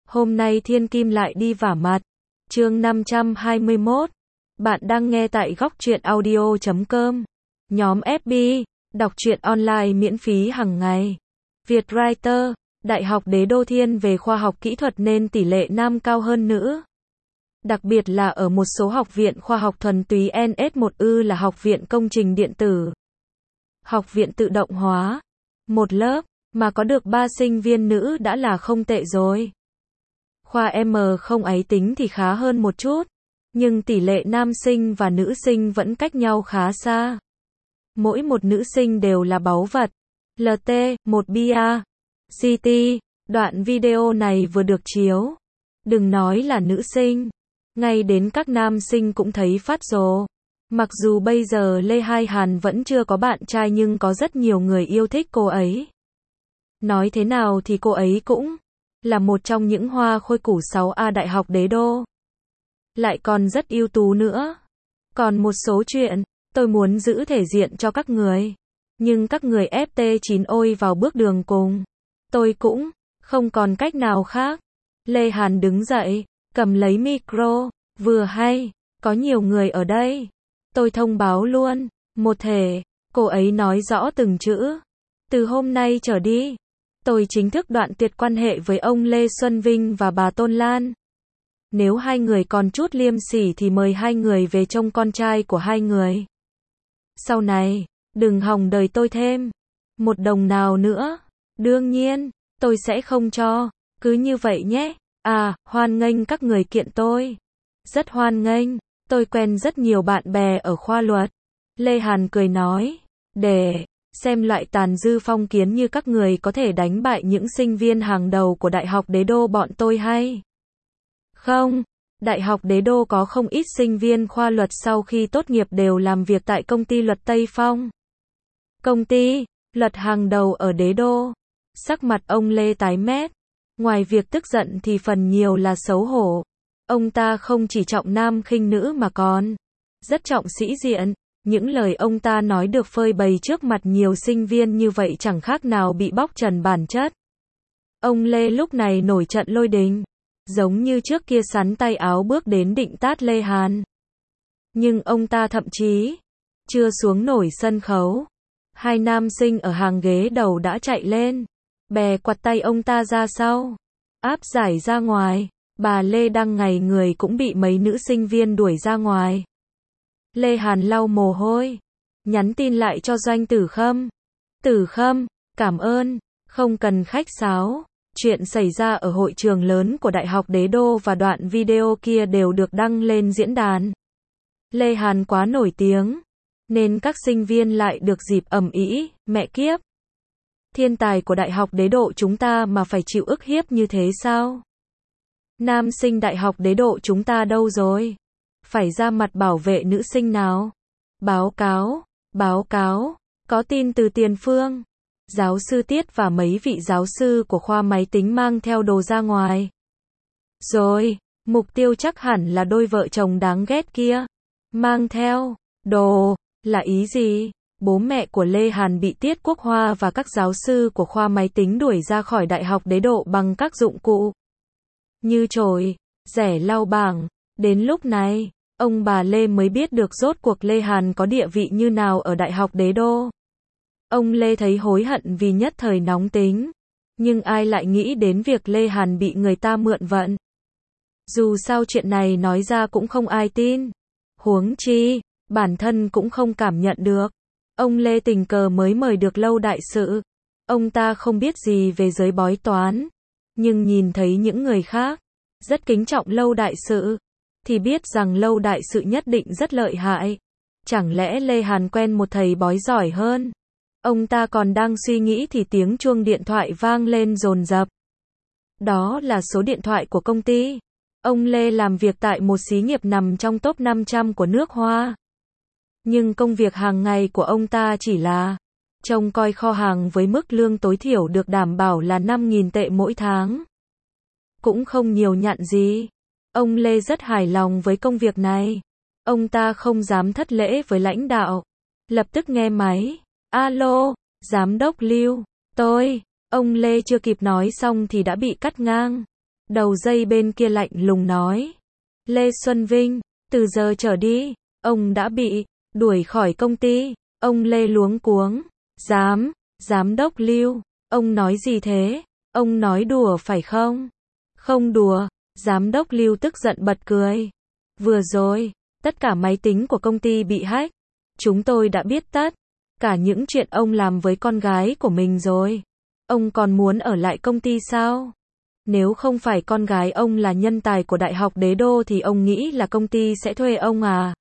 Hôm nay Thiên Kim lại đi vả mặt. Chương 521. Bạn đang nghe tại góc truyện audio.com. Nhóm FB, đọc truyện online miễn phí hàng ngày. Vietwriter, Đại học Đế Đô thiên về khoa học kỹ thuật nên tỷ lệ nam cao hơn nữ. Đặc biệt là ở một số học viện khoa học thuần túy NS1U là học viện công trình điện tử, học viện tự động hóa. Một lớp mà có được 3 sinh viên nữ đã là không tệ rồi. Khoa M không ấy tính thì khá hơn một chút, nhưng tỷ lệ nam sinh và nữ sinh vẫn cách nhau khá xa. Mỗi một nữ sinh đều là báu vật. LT, một bia. CT, đoạn video này vừa được chiếu. Đừng nói là nữ sinh, ngay đến các nam sinh cũng thấy phát rồ. Mặc dù bây giờ Lê Hai Hàn vẫn chưa có bạn trai nhưng có rất nhiều người yêu thích cô ấy. Nói thế nào thì cô ấy cũng là một trong những hoa khôi củ 6A Đại học Đế Đô. Lại còn rất ưu tú nữa. Còn một số chuyện, tôi muốn giữ thể diện cho các người. Nhưng các người FT9 ôi vào bước đường cùng. Tôi cũng không còn cách nào khác. Lê Hàn đứng dậy, cầm lấy micro. Vừa hay, có nhiều người ở đây. Tôi thông báo luôn. Một thể, cô ấy nói rõ từng chữ. Từ hôm nay trở đi, tôi chính thức đoạn tuyệt quan hệ với ông Lê Xuân Vinh và bà Tôn Lan. Nếu hai người còn chút liêm sỉ thì mời hai người về trông con trai của hai người. Sau này, đừng hòng đời tôi thêm một đồng nào nữa. Đương nhiên, tôi sẽ không cho. Cứ như vậy nhé. À, hoan nghênh các người kiện tôi. Rất hoan nghênh. Tôi quen rất nhiều bạn bè ở khoa luật. Lê Hàn cười nói. Để xem loại tàn dư phong kiến như các người có thể đánh bại những sinh viên hàng đầu của Đại học Đế Đô bọn tôi hay không? Đại học Đế Đô có không ít sinh viên khoa luật sau khi tốt nghiệp đều làm việc tại công ty luật Tây Phong. Công ty luật hàng đầu ở Đế Đô. Sắc mặt ông Lê tái mét. Ngoài việc tức giận thì phần nhiều là xấu hổ. Ông ta không chỉ trọng nam khinh nữ mà còn rất trọng sĩ diện. Những lời ông ta nói được phơi bày trước mặt nhiều sinh viên như vậy chẳng khác nào bị bóc trần bản chất. Ông Lê lúc này nổi trận lôi đình. Giống như trước kia sắn tay áo bước đến định tát Lê Hàn. Nhưng ông ta thậm chí chưa xuống nổi sân khấu. Hai nam sinh ở hàng ghế đầu đã chạy lên. Bè quặt tay ông ta ra sau. Áp giải ra ngoài. Bà Lê đang ngày người cũng bị mấy nữ sinh viên đuổi ra ngoài. Lê Hàn lau mồ hôi. Nhắn tin lại cho Doanh Tử Khâm. Tử Khâm, cảm ơn. Không cần khách sáo. Chuyện xảy ra ở hội trường lớn của Đại học Đế Đô và đoạn video kia đều được đăng lên diễn đàn. Lê Hàn quá nổi tiếng, nên các sinh viên lại được dịp ầm ĩ, mẹ kiếp. Thiên tài của Đại học Đế Đô chúng ta mà phải chịu ức hiếp như thế sao? Nam sinh Đại học Đế Đô chúng ta đâu rồi? Phải ra mặt bảo vệ nữ sinh nào? Báo cáo, có tin từ Tiền Phương. Giáo sư Tiết và mấy vị giáo sư của khoa máy tính mang theo đồ ra ngoài. Rồi, mục tiêu chắc hẳn là đôi vợ chồng đáng ghét kia. Mang theo đồ là ý gì? Bố mẹ của Lê Hàn bị Tiết Quốc Hoa và các giáo sư của khoa máy tính đuổi ra khỏi Đại học Đế Đô bằng các dụng cụ như chổi, rẻ lau bảng. Đến lúc này, ông bà Lê mới biết được rốt cuộc Lê Hàn có địa vị như nào ở Đại học Đế Đô. Ông Lê thấy hối hận vì nhất thời nóng tính. Nhưng ai lại nghĩ đến việc Lê Hàn bị người ta mượn vận. Dù sao chuyện này nói ra cũng không ai tin. Huống chi, bản thân cũng không cảm nhận được. Ông Lê tình cờ mới mời được Lâu đại sự. Ông ta không biết gì về giới bói toán. Nhưng nhìn thấy những người khác rất kính trọng Lâu đại sự, thì biết rằng Lâu đại sự nhất định rất lợi hại. Chẳng lẽ Lê Hàn quen một thầy bói giỏi hơn? Ông ta còn đang suy nghĩ thì tiếng chuông điện thoại vang lên dồn dập. Đó là số điện thoại của công ty. Ông Lê làm việc tại một xí nghiệp nằm trong top 500 của nước Hoa. Nhưng công việc hàng ngày của ông ta chỉ là trông coi kho hàng với mức lương tối thiểu được đảm bảo là 5.000 tệ mỗi tháng. Cũng không nhiều nhặn gì. Ông Lê rất hài lòng với công việc này. Ông ta không dám thất lễ với lãnh đạo. Lập tức nghe máy. Alo, Giám đốc Lưu, tôi. Ông Lê chưa kịp nói xong thì đã bị cắt ngang. Đầu dây bên kia lạnh lùng nói. Lê Xuân Vinh, từ giờ trở đi, ông đã bị đuổi khỏi công ty. Ông Lê luống cuống. Giám đốc Lưu, ông nói gì thế? Ông nói đùa phải không? Không đùa, giám đốc Lưu tức giận bật cười. Vừa rồi, tất cả máy tính của công ty bị hack. Chúng tôi đã biết tất cả những chuyện ông làm với con gái của mình rồi. Ông còn muốn ở lại công ty sao? Nếu không phải con gái ông là nhân tài của Đại học Đế Đô thì ông nghĩ là công ty sẽ thuê ông à?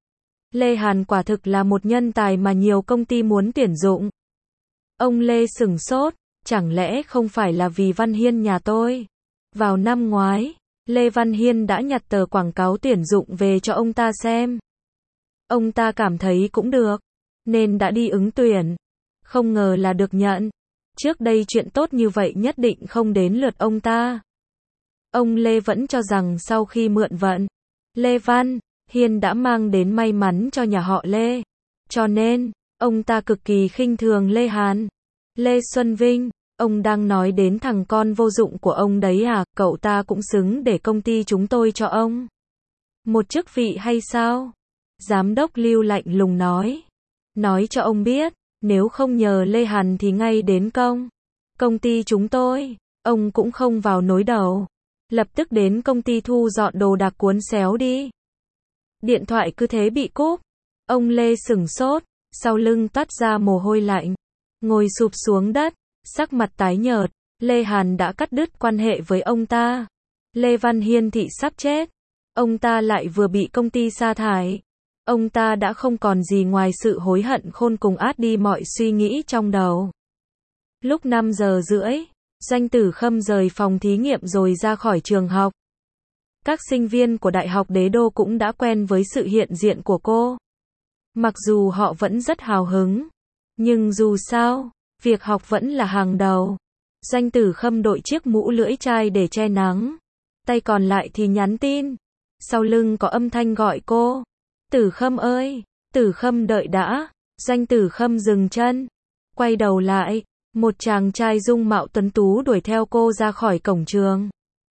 Lê Hàn quả thực là một nhân tài mà nhiều công ty muốn tuyển dụng. Ông Lê sửng sốt, chẳng lẽ không phải là vì Văn Hiên nhà tôi? Vào năm ngoái, Lê Văn Hiên đã nhặt tờ quảng cáo tuyển dụng về cho ông ta xem. Ông ta cảm thấy cũng được, nên đã đi ứng tuyển. Không ngờ là được nhận. Trước đây chuyện tốt như vậy nhất định không đến lượt ông ta. Ông Lê vẫn cho rằng sau khi mượn vận, Lê Văn Hiên đã mang đến may mắn cho nhà họ Lê. Cho nên, ông ta cực kỳ khinh thường Lê Hàn. Lê Xuân Vinh, ông đang nói đến thằng con vô dụng của ông đấy à? Cậu ta cũng xứng để công ty chúng tôi cho ông một chức vị hay sao? Giám đốc Lưu lạnh lùng nói. Nói cho ông biết, nếu không nhờ Lê Hàn thì ngay đến công ty chúng tôi, ông cũng không vào nối đầu. Lập tức đến công ty thu dọn đồ đạc cuốn xéo đi. Điện thoại cứ thế bị cúp. Ông Lê sửng sốt, sau lưng toát ra mồ hôi lạnh, ngồi sụp xuống đất, sắc mặt tái nhợt. Lê Hàn đã cắt đứt quan hệ với ông ta. Lê Văn Hiên thì sắp chết. Ông ta lại vừa bị công ty sa thải. Ông ta đã không còn gì ngoài sự hối hận khôn cùng át đi mọi suy nghĩ trong đầu. Lúc 5 giờ rưỡi, Doanh Tử Khâm rời phòng thí nghiệm rồi ra khỏi trường học. Các sinh viên của Đại học Đế Đô cũng đã quen với sự hiện diện của cô. Mặc dù họ vẫn rất hào hứng, nhưng dù sao, việc học vẫn là hàng đầu. Doanh Tử Khâm đội chiếc mũ lưỡi chai để che nắng. Tay còn lại thì nhắn tin. Sau lưng có âm thanh gọi cô. Tử Khâm ơi, Tử Khâm đợi đã. Doanh Tử Khâm dừng chân, quay đầu lại, một chàng trai dung mạo tuấn tú đuổi theo cô ra khỏi cổng trường.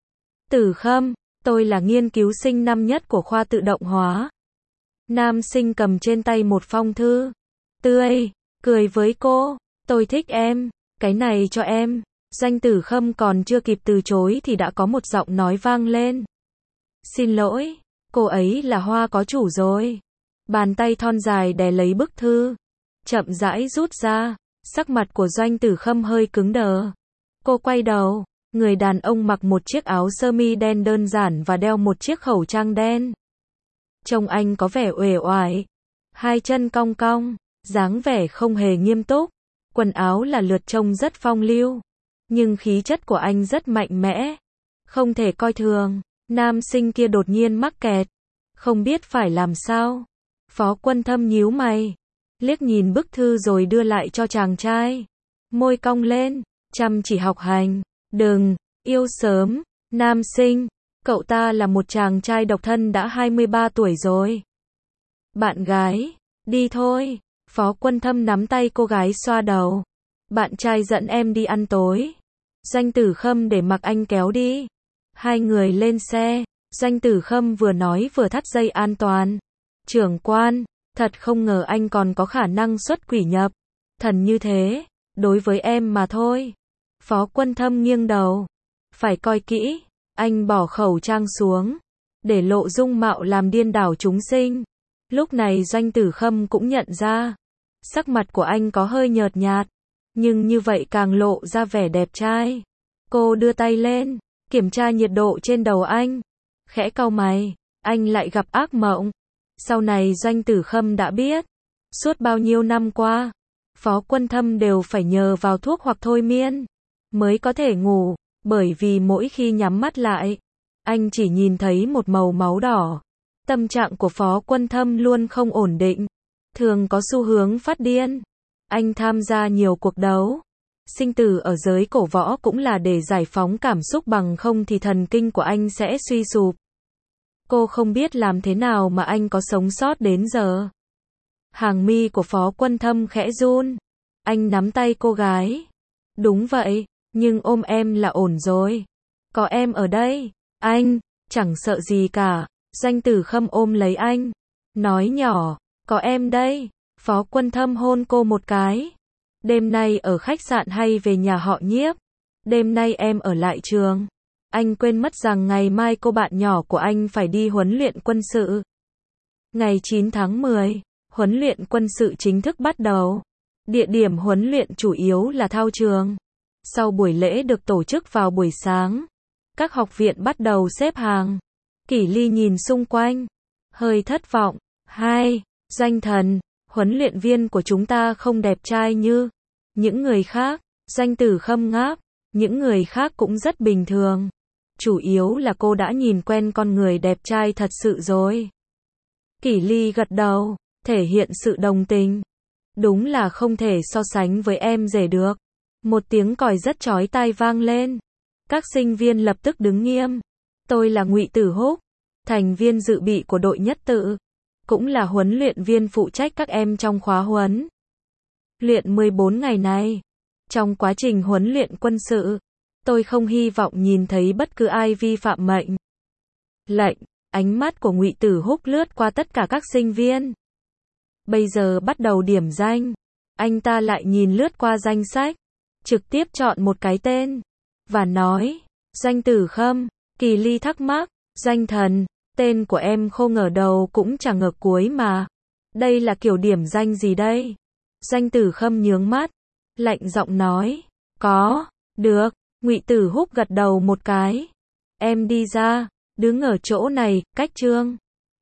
Tử Khâm, tôi là nghiên cứu sinh năm nhất của khoa tự động hóa. Nam sinh cầm trên tay một phong thư, tươi cười với cô. Tôi thích em, cái này cho em. Doanh Tử Khâm còn chưa kịp từ chối thì đã có một giọng nói vang lên. Xin lỗi, cô ấy là Hoa có chủ rồi. Bàn tay thon dài đè lấy bức thư, chậm rãi rút ra. Sắc mặt của Doanh Tử Khâm hơi cứng đờ. Cô quay đầu, người đàn ông mặc một chiếc áo sơ mi đen đơn giản và đeo một chiếc khẩu trang đen. Trông anh có vẻ uể oải, hai chân cong cong, dáng vẻ không hề nghiêm túc. Quần áo là lượt trông rất phong lưu, nhưng khí chất của anh rất mạnh mẽ, không thể coi thường. Nam sinh kia đột nhiên mắc kẹt, không biết phải làm sao. Phó Quân Thâm nhíu mày, liếc nhìn bức thư rồi đưa lại cho chàng trai. Môi cong lên, chăm chỉ học hành, đừng yêu sớm. Nam sinh, cậu ta là một chàng trai độc thân đã 23 tuổi rồi. Bạn gái, đi thôi. Phó Quân Thâm nắm tay cô gái xoa đầu. Bạn trai dẫn em đi ăn tối. Doanh Tử Khâm để mặc anh kéo đi. Hai người lên xe. Doanh Tử Khâm vừa nói vừa thắt dây an toàn. Trưởng quan, thật không ngờ anh còn có khả năng xuất quỷ nhập thần như thế. Đối với em mà thôi. Phó Quân Thâm nghiêng đầu. Phải coi kỹ. Anh bỏ khẩu trang xuống, để lộ dung mạo làm điên đảo chúng sinh. Lúc này Doanh Tử Khâm cũng nhận ra, sắc mặt của anh có hơi nhợt nhạt, nhưng như vậy càng lộ ra vẻ đẹp trai. Cô đưa tay lên, kiểm tra nhiệt độ trên đầu anh. Khẽ cau mày, anh lại gặp ác mộng. Sau này Doanh Tử Khâm đã biết, suốt bao nhiêu năm qua, Phó Quân Thâm đều phải nhờ vào thuốc hoặc thôi miên mới có thể ngủ, bởi vì mỗi khi nhắm mắt lại, anh chỉ nhìn thấy một màu máu đỏ. Tâm trạng của Phó Quân Thâm luôn không ổn định, thường có xu hướng phát điên. Anh tham gia nhiều cuộc đấu sinh tử ở giới cổ võ cũng là để giải phóng cảm xúc, bằng không thì thần kinh của anh sẽ suy sụp. Cô không biết làm thế nào mà anh có sống sót đến giờ. Hàng mi của Phó Quân Thâm khẽ run. Anh nắm tay cô gái. Đúng vậy, nhưng ôm em là ổn rồi. Có em ở đây, anh, chẳng sợ gì cả. Doanh Tử Khâm ôm lấy anh, nói nhỏ, có em đây. Phó Quân Thâm hôn cô một cái. Đêm nay ở khách sạn hay về nhà họ Nhiếp? Đêm nay em ở lại trường. Anh quên mất rằng ngày mai cô bạn nhỏ của anh phải đi huấn luyện quân sự. Ngày 9 tháng 10, huấn luyện quân sự chính thức bắt đầu. Địa điểm huấn luyện chủ yếu là thao trường. Sau buổi lễ được tổ chức vào buổi sáng, các học viện bắt đầu xếp hàng. Kỷ Ly nhìn xung quanh, hơi thất vọng. Danh Thần, huấn luyện viên của chúng ta không đẹp trai như những người khác. Doanh Tử Khâm ngáp, những người khác cũng rất bình thường. Chủ yếu là cô đã nhìn quen con người đẹp trai thật sự rồi. Kỷ Ly gật đầu, thể hiện sự đồng tình. Đúng là không thể so sánh với em rể được. Một tiếng còi rất chói tai vang lên. Các sinh viên lập tức đứng nghiêm. Tôi là Ngụy Tử Húc, thành viên dự bị của đội nhất tự, cũng là huấn luyện viên phụ trách các em trong khóa huấn luyện 14 ngày này. Trong quá trình huấn luyện quân sự, tôi không hy vọng nhìn thấy bất cứ ai vi phạm mệnh lệnh. Ánh mắt của Ngụy Tử Húc lướt qua tất cả các sinh viên. Bây giờ bắt đầu điểm danh. Anh ta lại nhìn lướt qua danh sách, trực tiếp chọn một cái tên và nói, Doanh Tử Khâm. Kỷ Ly thắc mắc, Danh Thần, tên của em khô ngờ đầu cũng chẳng ngờ cuối mà. Đây là kiểu điểm danh gì đây? Doanh Tử Khâm nhướng mắt, lạnh giọng nói, có, được. Ngụy Tử Húc gật đầu một cái. Em đi ra, đứng ở chỗ này, cách Trương